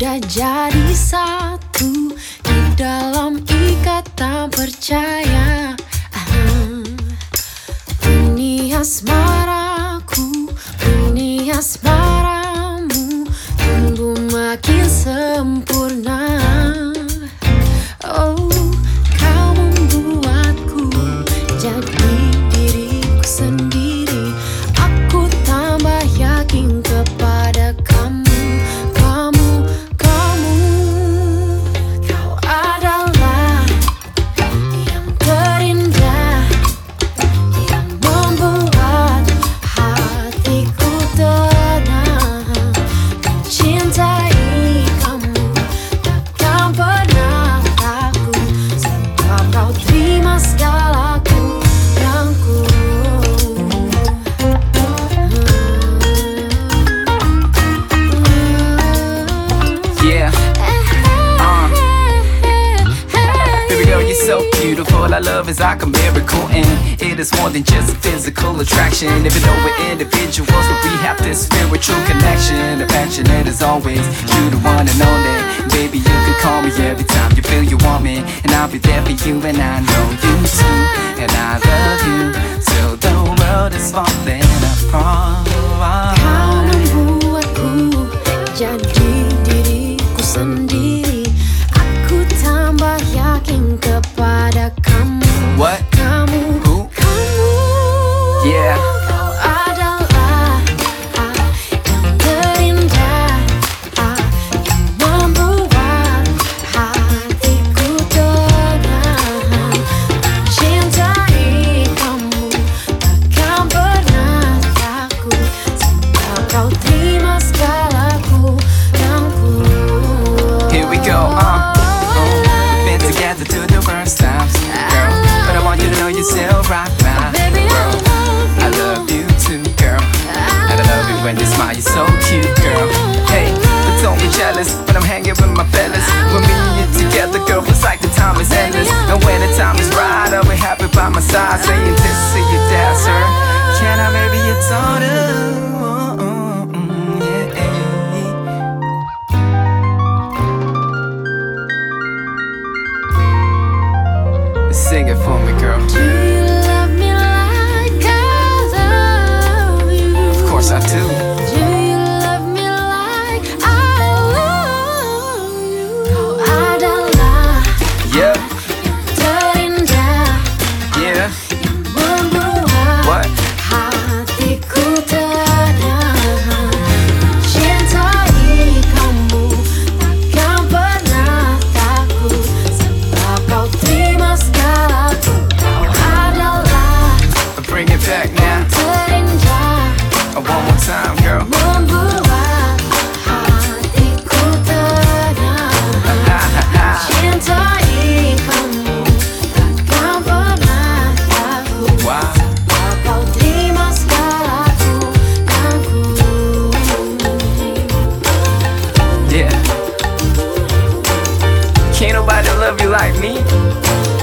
sudah jadi satu di dalam ikatan percaya. Ini asmaraku, ini asmaramu, tumbuh makin sempurna. Oh, kau membuatku jadi diriku sendiri. Aku tambah yakin kepada kamu, kamu, kamu. Kau adalah yang terindah, yang membuat hatiku tenang. Mencintai kamu takkan pernah takut, sebab kau terima segala kurangku. Yeah. Baby girl, you're so beautiful. Our love is like a miracle, and it is more than just a physical attraction. Even though we're individuals, but we have this spiritual connection. Affectionate as always, you the one and only. Baby, you can call me every time you feel you want me, and I'll be there for you, and I know you too. And I love you till the world is falling apart. Kau membuatku jadi diriku sendiri. Aku tambah yakin kepada kamu. What? Kamu, Who? kamu. Yeah. Kau adalah yang terindah, yang membuat hatiku tenang. Mencintai kamu takkan pernah takut, sebab kau terima segala kurangku. Here we go, Been together through the worst times, girl, but I want you to know you still rock my Baby, world. I love you too, girl, and I love you when you smile, you're so cute, girl. Hey, but don't be jealous when I'm hanging with my fellas. When me and you together, girl, it's like the time is endless. And when the time is right, I'll be happy by my side, saying this to your dad, sir. Can I marry your daughter? Sing it for me, girl. do you love me like I love you? Of course I do. Do you love me like I love you? Kau adalah Yeah, yang terindah, yeah. yang membuat What? hatiku tenang. Mencintai kamu takkan pernah takut, sebab kau terima segalaku. Kau adalah Bring it back now. terindah, One more time, girl. membuat hatiku tenang. Mencintai kamu takkan pernah takut, Wow. sebab kau terima segala kurangku. Yeah. Can't nobody love you like me.